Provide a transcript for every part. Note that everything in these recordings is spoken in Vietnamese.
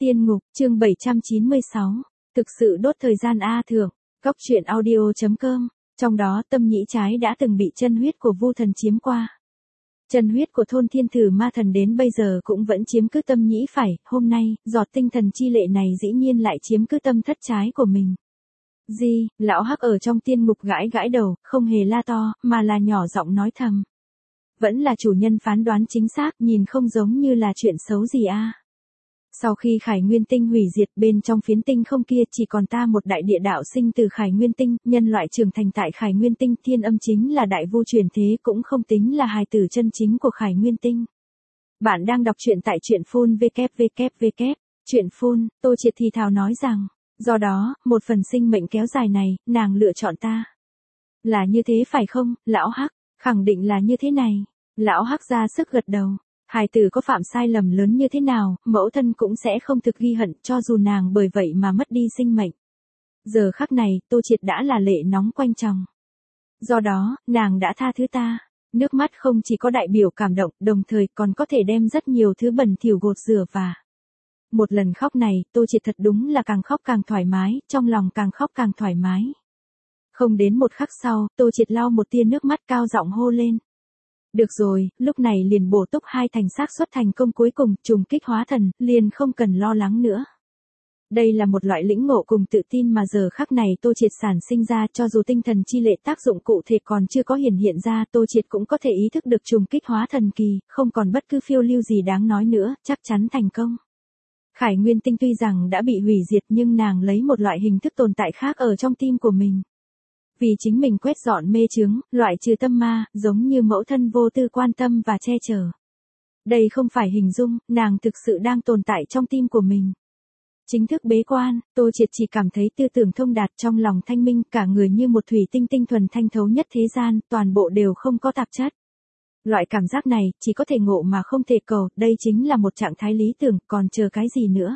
Tiên ngục, chương 796. Thực sự đốt thời gian A thượng. Góc truyện audio.com. Trong đó tâm nhĩ trái đã từng bị chân huyết của Vu thần chiếm qua. Chân huyết của thôn thiên thử ma thần đến bây giờ cũng vẫn chiếm cứ tâm nhĩ phải, hôm nay, giọt tinh thần chi lệ này dĩ nhiên lại chiếm cứ tâm thất trái của mình. Gì, lão hắc ở trong tiên ngục gãi gãi đầu, không hề la to, mà là nhỏ giọng nói thầm. Vẫn là chủ nhân phán đoán chính xác, nhìn không giống như là chuyện xấu gì a. Sau khi Khải Nguyên Tinh hủy diệt, bên trong phiến tinh không kia chỉ còn ta một đại địa đạo sinh từ Khải Nguyên Tinh, nhân loại trưởng thành tại Khải Nguyên Tinh, Thiên Âm chính là đại vu truyền thế, cũng không tính là hài tử chân chính của Khải Nguyên Tinh. Bạn đang đọc truyện tại truyện phun www. Truyện phun, Tô Triệt thì thào nói rằng, do đó, một phần sinh mệnh kéo dài này, nàng lựa chọn ta. Là như thế phải không, lão hắc? Khẳng định là như thế này. Lão hắc ra sức gật đầu. Hài tử có phạm sai lầm lớn như thế nào, mẫu thân cũng sẽ không thực ghi hận, cho dù nàng bởi vậy mà mất đi sinh mệnh. Giờ khắc này, Tô Triệt đã là lệ nóng quanh chồng. Do đó, nàng đã tha thứ ta. Nước mắt không chỉ có đại biểu cảm động, đồng thời còn có thể đem rất nhiều thứ bẩn thỉu gột rửa và. Một lần khóc này, Tô Triệt thật đúng là càng khóc càng thoải mái, trong lòng càng khóc càng thoải mái. Không đến một khắc sau, Tô Triệt lau một tia nước mắt, cao giọng hô lên. Được rồi, lúc này liền bổ túc hai thành xác suất thành công cuối cùng, trùng kích hóa thần, liền không cần lo lắng nữa. Đây là một loại lĩnh ngộ cùng tự tin mà giờ khắc này Tô Triệt sản sinh ra, cho dù tinh thần chi lệ tác dụng cụ thể còn chưa có hiện ra, Tô Triệt cũng có thể ý thức được trùng kích hóa thần kỳ, không còn bất cứ phiêu lưu gì đáng nói nữa, chắc chắn thành công. Khải Nguyên Tinh tuy rằng đã bị hủy diệt nhưng nàng lấy một loại hình thức tồn tại khác ở trong tim của mình. Vì chính mình quét dọn mê chướng, loại trừ tâm ma, giống như mẫu thân vô tư quan tâm và che chở. Đây không phải hình dung, nàng thực sự đang tồn tại trong tim của mình. Chính thức bế quan, Tô Triệt chỉ cảm thấy tư tưởng thông đạt, trong lòng thanh minh, cả người như một thủy tinh tinh thuần thanh thấu nhất thế gian, toàn bộ đều không có tạp chất. Loại cảm giác này, chỉ có thể ngộ mà không thể cầu, đây chính là một trạng thái lý tưởng, còn chờ cái gì nữa.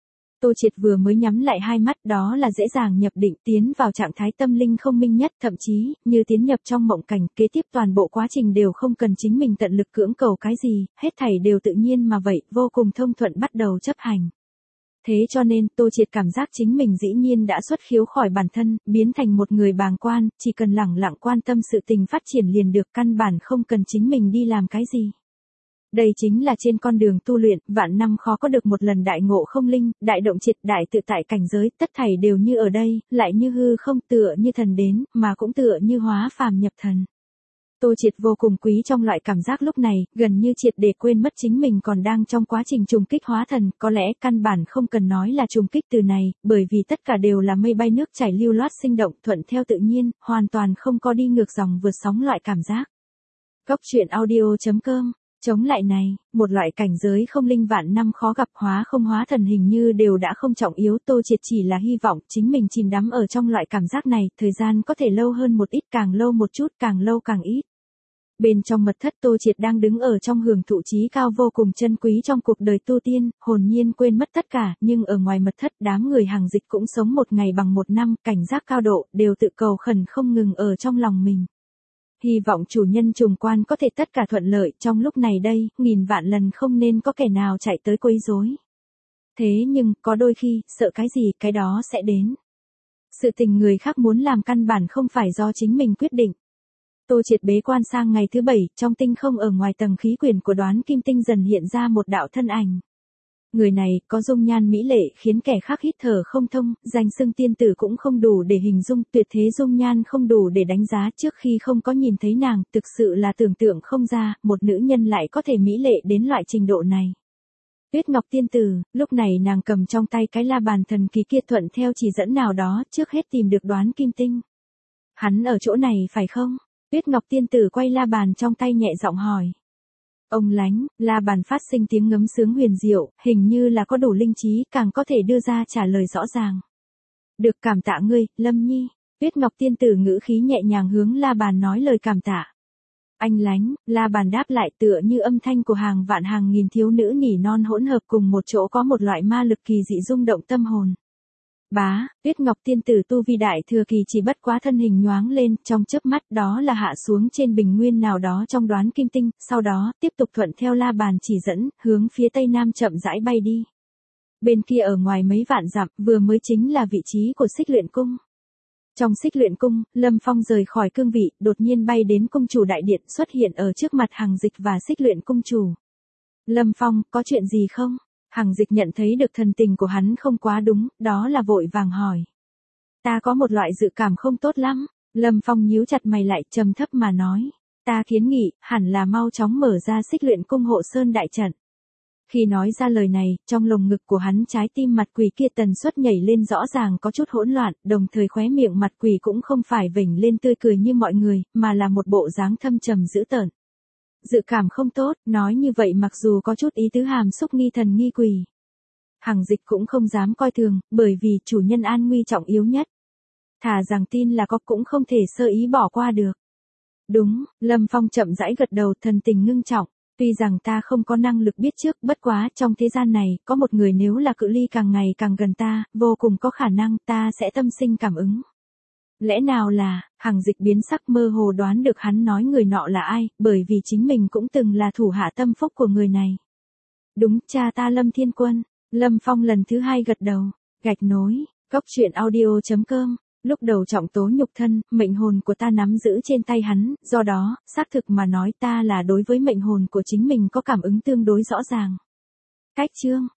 Tô Triệt vừa mới nhắm lại hai mắt, đó là dễ dàng nhập định, tiến vào trạng thái tâm linh không minh nhất, thậm chí, như tiến nhập trong mộng cảnh, kế tiếp toàn bộ quá trình đều không cần chính mình tận lực cưỡng cầu cái gì, hết thảy đều tự nhiên mà vậy, vô cùng thông thuận bắt đầu chấp hành. Thế cho nên, Tô Triệt cảm giác chính mình dĩ nhiên đã xuất khiếu khỏi bản thân, biến thành một người bàng quan, chỉ cần lẳng lặng quan tâm sự tình phát triển liền được, căn bản không cần chính mình đi làm cái gì. Đây chính là trên con đường tu luyện, vạn năm khó có được một lần đại ngộ không linh, đại động triệt, đại tự tại cảnh giới, tất thảy đều như ở đây, lại như hư không, tựa như thần đến, mà cũng tựa như hóa phàm nhập thần. Tô Triệt vô cùng quý trong loại cảm giác lúc này, gần như triệt để quên mất chính mình còn đang trong quá trình trùng kích hóa thần, có lẽ căn bản không cần nói là trùng kích từ này, bởi vì tất cả đều là mây bay nước chảy lưu loát sinh động, thuận theo tự nhiên, hoàn toàn không có đi ngược dòng vượt sóng loại cảm giác. Góc truyện audio.com. Chống lại này, một loại cảnh giới không linh vạn năm khó gặp, hóa không hóa thần hình như đều đã không trọng yếu, Tô Triệt chỉ là hy vọng chính mình chìm đắm ở trong loại cảm giác này, thời gian có thể lâu hơn một ít, càng lâu một chút, càng lâu càng ít. Bên trong mật thất Tô Triệt đang đứng ở trong hưởng thụ trí cao vô cùng chân quý trong cuộc đời tu tiên, hồn nhiên quên mất tất cả, nhưng ở ngoài mật thất đám người hàng dịch cũng sống một ngày bằng một năm, cảnh giác cao độ, đều tự cầu khẩn không ngừng ở trong lòng mình. Hy vọng chủ nhân trùng quan có thể tất cả thuận lợi, trong lúc này đây, nghìn vạn lần không nên có kẻ nào chạy tới quấy rối. Thế nhưng, có đôi khi, sợ cái gì, cái đó sẽ đến. Sự tình người khác muốn làm căn bản không phải do chính mình quyết định. Tô Triệt bế quan sang ngày thứ 7, trong tinh không ở ngoài tầng khí quyển của Đoán Kim Tinh dần hiện ra một đạo thân ảnh. Người này, có dung nhan mỹ lệ, khiến kẻ khác hít thở không thông, danh xưng tiên tử cũng không đủ để hình dung, tuyệt thế dung nhan không đủ để đánh giá, trước khi không có nhìn thấy nàng, thực sự là tưởng tượng không ra, một nữ nhân lại có thể mỹ lệ đến loại trình độ này. Tuyết Ngọc tiên tử, lúc này nàng cầm trong tay cái la bàn thần kỳ kia, thuận theo chỉ dẫn nào đó, trước hết tìm được Đoán Kim Tinh. Hắn ở chỗ này phải không? Tuyết Ngọc tiên tử quay la bàn trong tay nhẹ giọng hỏi. Ông lánh, la bàn phát sinh tiếng ngấm sướng huyền diệu, hình như là có đủ linh trí, càng có thể đưa ra trả lời rõ ràng. Được, cảm tạ ngươi, Lâm Nhi. Tuyết Ngọc tiên tử ngữ khí nhẹ nhàng hướng la bàn nói lời cảm tạ. Anh lánh, la bàn đáp lại, tựa như âm thanh của hàng vạn hàng nghìn thiếu nữ nỉ non hỗn hợp cùng một chỗ, có một loại ma lực kỳ dị rung động tâm hồn. Bá, Tuyết Ngọc tiên tử tu vi đại thừa kỳ chỉ bất quá thân hình nhoáng lên, trong chớp mắt đó là hạ xuống trên bình nguyên nào đó trong Đoán Kim Tinh, sau đó, tiếp tục thuận theo la bàn chỉ dẫn, hướng phía tây nam chậm rãi bay đi. Bên kia ở ngoài mấy vạn dặm, vừa mới chính là vị trí của Xích Luyện Cung. Trong Xích Luyện Cung, Lâm Phong rời khỏi cương vị, đột nhiên bay đến cung chủ đại điện, xuất hiện ở trước mặt Hằng Dịch và Xích Luyện Cung chủ. Lâm Phong, có chuyện gì không? Hằng Dịch nhận thấy được thần tình của hắn không quá đúng, đó là vội vàng hỏi. Ta có một loại dự cảm không tốt lắm. Lâm Phong nhíu chặt mày lại, trầm thấp mà nói. Ta kiến nghị, hẳn là mau chóng mở ra Xích Luyện Cung hộ sơn đại trận. Khi nói ra lời này, trong lồng ngực của hắn trái tim mặt quỷ kia tần suất nhảy lên rõ ràng có chút hỗn loạn, đồng thời khóe miệng mặt quỷ cũng không phải vểnh lên tươi cười như mọi người, mà là một bộ dáng thâm trầm dữ tợn. Dự cảm không tốt, nói như vậy mặc dù có chút ý tứ hàm xúc nghi thần nghi quỷ. Hằng Dịch cũng không dám coi thường, bởi vì chủ nhân an nguy trọng yếu nhất. Thà rằng tin là có cũng không thể sơ ý bỏ qua được. Đúng, Lâm Phong chậm rãi gật đầu, thần tình ngưng trọng. Tuy rằng ta không có năng lực biết trước, bất quá trong thế gian này, có một người nếu là cự ly càng ngày càng gần ta, vô cùng có khả năng ta sẽ tâm sinh cảm ứng. Lẽ nào là, Hằng Dịch biến sắc mơ hồ đoán được hắn nói người nọ là ai, bởi vì chính mình cũng từng là thủ hạ tâm phúc của người này. Đúng, cha ta Lâm Thiên Quân. Lâm Phong lần thứ hai gật đầu. Gạch nối, góc truyện audio.com. Lúc đầu trọng tố nhục thân, mệnh hồn của ta nắm giữ trên tay hắn, do đó, xác thực mà nói ta là đối với mệnh hồn của chính mình có cảm ứng tương đối rõ ràng. Cách chương